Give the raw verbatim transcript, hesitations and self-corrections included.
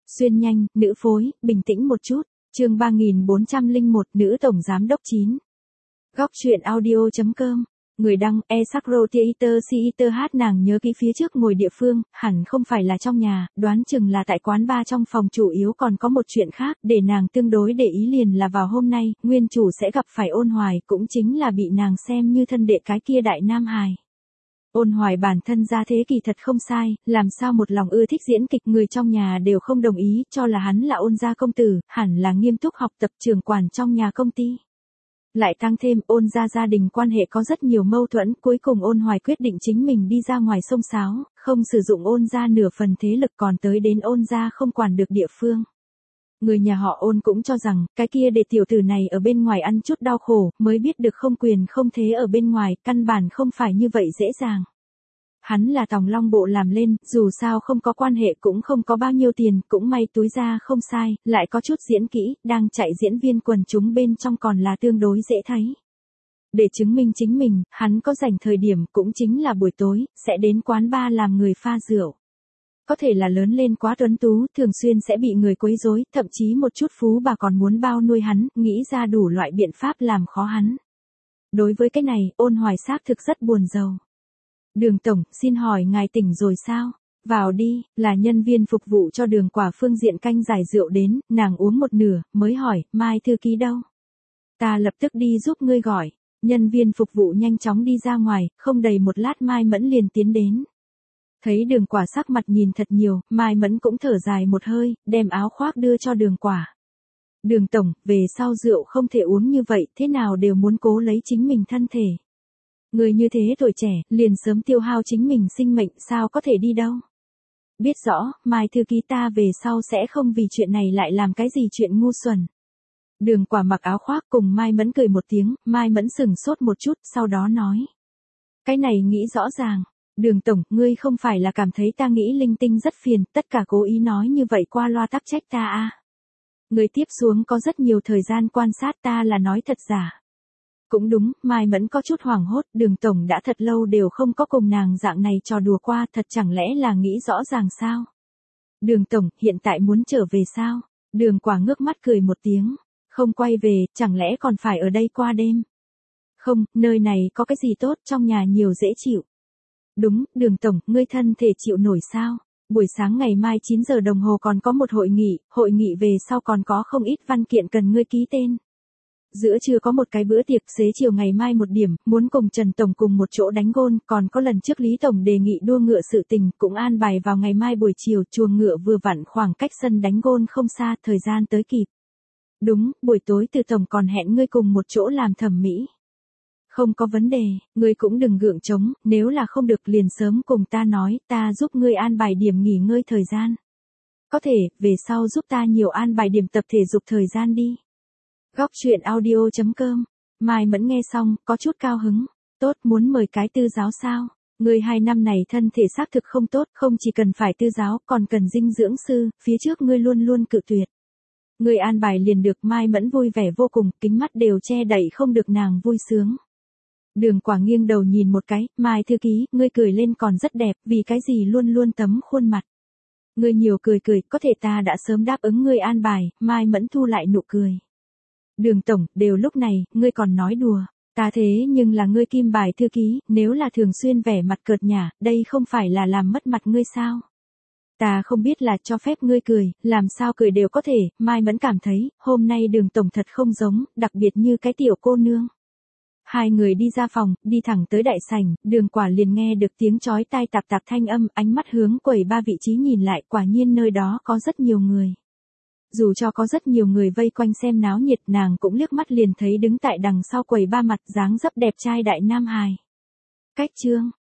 Xuyên nhanh, nữ phối, bình tĩnh một chút. Chương ba nghìn bốn trăm lẻ một, nữ tổng giám đốc chín. Góc truyện audio chấm com. Người đăng, e Sakro Theater Theater hát nàng nhớ kỹ phía trước ngồi địa phương, hẳn không phải là trong nhà, đoán chừng là tại quán bar trong phòng chủ yếu còn có một chuyện khác, để nàng tương đối để ý liền là vào hôm nay, nguyên chủ sẽ gặp phải Ôn Hoài, cũng chính là bị nàng xem như thân đệ cái kia đại nam hài. Ôn Hoài bản thân ra thế kỳ thật không sai, làm sao một lòng ưa thích diễn kịch, người trong nhà đều không đồng ý, cho là hắn là Ôn gia công tử, hẳn là nghiêm túc học tập trưởng quản trong nhà công ty. Lại tăng thêm Ôn gia gia đình quan hệ có rất nhiều mâu thuẫn, cuối cùng Ôn Hoài quyết định chính mình đi ra ngoài xông xáo, không sử dụng Ôn gia nửa phần thế lực, còn tới đến Ôn gia không quản được địa phương. Người nhà họ Ôn cũng cho rằng, cái kia để tiểu tử này ở bên ngoài ăn chút đau khổ, mới biết được không quyền không thế ở bên ngoài, căn bản không phải như vậy dễ dàng. Hắn là Tòng Long Bộ làm lên, dù sao không có quan hệ cũng không có bao nhiêu tiền, cũng may túi ra không sai, lại có chút diễn kỹ, đang chạy diễn viên quần chúng bên trong còn là tương đối dễ thấy. Để chứng minh chính mình, hắn có rảnh thời điểm cũng chính là buổi tối, sẽ đến quán bar làm người pha rượu. Có thể là lớn lên quá tuấn tú, thường xuyên sẽ bị người quấy rối, thậm chí một chút phú bà còn muốn bao nuôi hắn, nghĩ ra đủ loại biện pháp làm khó hắn. Đối với cái này, Ôn Hoài xác thực rất buồn rầu. Đường tổng, xin hỏi ngài tỉnh rồi sao? Vào đi, là nhân viên phục vụ cho Đường Quả phương diện canh giải rượu đến, nàng uống một nửa, mới hỏi, Mai thư ký đâu? Ta lập tức đi giúp ngươi gọi. Nhân viên phục vụ nhanh chóng đi ra ngoài, không đầy một lát Mai Mẫn liền tiến đến. Thấy Đường Quả sắc mặt nhìn thật nhiều, Mai Mẫn cũng thở dài một hơi, đem áo khoác đưa cho Đường Quả. Đường tổng, về sau rượu không thể uống như vậy, thế nào đều muốn cố lấy chính mình thân thể. Người như thế tuổi trẻ, liền sớm tiêu hao chính mình sinh mệnh, sao có thể đi đâu. Biết rõ, Mai thư ký ta về sau sẽ không vì chuyện này lại làm cái gì chuyện ngu xuẩn. Đường Quả mặc áo khoác cùng Mai Mẫn cười một tiếng, Mai Mẫn sừng sốt một chút, sau đó nói. Cái này nghĩ rõ ràng. Đường tổng, ngươi không phải là cảm thấy ta nghĩ linh tinh rất phiền, tất cả cố ý nói như vậy qua loa tắc trách ta à. Người tiếp xuống có rất nhiều thời gian quan sát ta là nói thật giả. Cũng đúng, Mai Mẫn có chút hoảng hốt, Đường tổng đã thật lâu đều không có cùng nàng dạng này trò đùa qua, thật chẳng lẽ là nghĩ rõ ràng sao? Đường tổng, hiện tại muốn trở về sao? Đường Quả ngước mắt cười một tiếng, không quay về, chẳng lẽ còn phải ở đây qua đêm? Không, nơi này có cái gì tốt, trong nhà nhiều dễ chịu. Đúng, Đường tổng, ngươi thân thể chịu nổi sao? Buổi sáng ngày mai chín giờ đồng hồ còn có một hội nghị, hội nghị về sau còn có không ít văn kiện cần ngươi ký tên. Giữa trưa có một cái bữa tiệc, xế chiều ngày mai một điểm, muốn cùng Trần Tổng cùng một chỗ đánh gôn, còn có lần trước Lý Tổng đề nghị đua ngựa sự tình, cũng an bài vào ngày mai buổi chiều, chuồng ngựa vừa vặn khoảng cách sân đánh gôn không xa, thời gian tới kịp. Đúng, buổi tối Từ Tổng còn hẹn ngươi cùng một chỗ làm thẩm mỹ. Không có vấn đề, ngươi cũng đừng gượng chống, nếu là không được liền sớm cùng ta nói, ta giúp ngươi an bài điểm nghỉ ngơi thời gian. Có thể, về sau giúp ta nhiều an bài điểm tập thể dục thời gian đi. Góc truyện audio chấm com. Mai Mẫn nghe xong, có chút cao hứng. Tốt, muốn mời cái tư giáo sao? Ngươi hai năm này thân thể xác thực không tốt, không chỉ cần phải tư giáo, còn cần dinh dưỡng sư, phía trước ngươi luôn luôn cự tuyệt. Ngươi an bài liền được, Mai Mẫn vui vẻ vô cùng, kính mắt đều che đậy không được nàng vui sướng. Đường Quả nghiêng đầu nhìn một cái, Mai thư ký, ngươi cười lên còn rất đẹp, vì cái gì luôn luôn tấm khuôn mặt. Ngươi nhiều cười cười, có thể ta đã sớm đáp ứng ngươi an bài, Mai Mẫn thu lại nụ cười. Đường tổng, đều lúc này, ngươi còn nói đùa, ta thế nhưng là ngươi kim bài thư ký, nếu là thường xuyên vẻ mặt cợt nhả, đây không phải là làm mất mặt ngươi sao? Ta không biết là cho phép ngươi cười, làm sao cười đều có thể, Mai Mẫn cảm thấy, hôm nay Đường tổng thật không giống, đặc biệt như cái tiểu cô nương. Hai người đi ra phòng, đi thẳng tới đại sảnh, Đường Quả liền nghe được tiếng chói tai tạp tạp thanh âm, ánh mắt hướng quầy ba vị trí nhìn lại, quả nhiên nơi đó có rất nhiều người. Dù cho có rất nhiều người vây quanh xem náo nhiệt, nàng cũng liếc mắt liền thấy đứng tại đằng sau quầy ba mặt dáng dấp đẹp trai đại nam hài. Cách chương,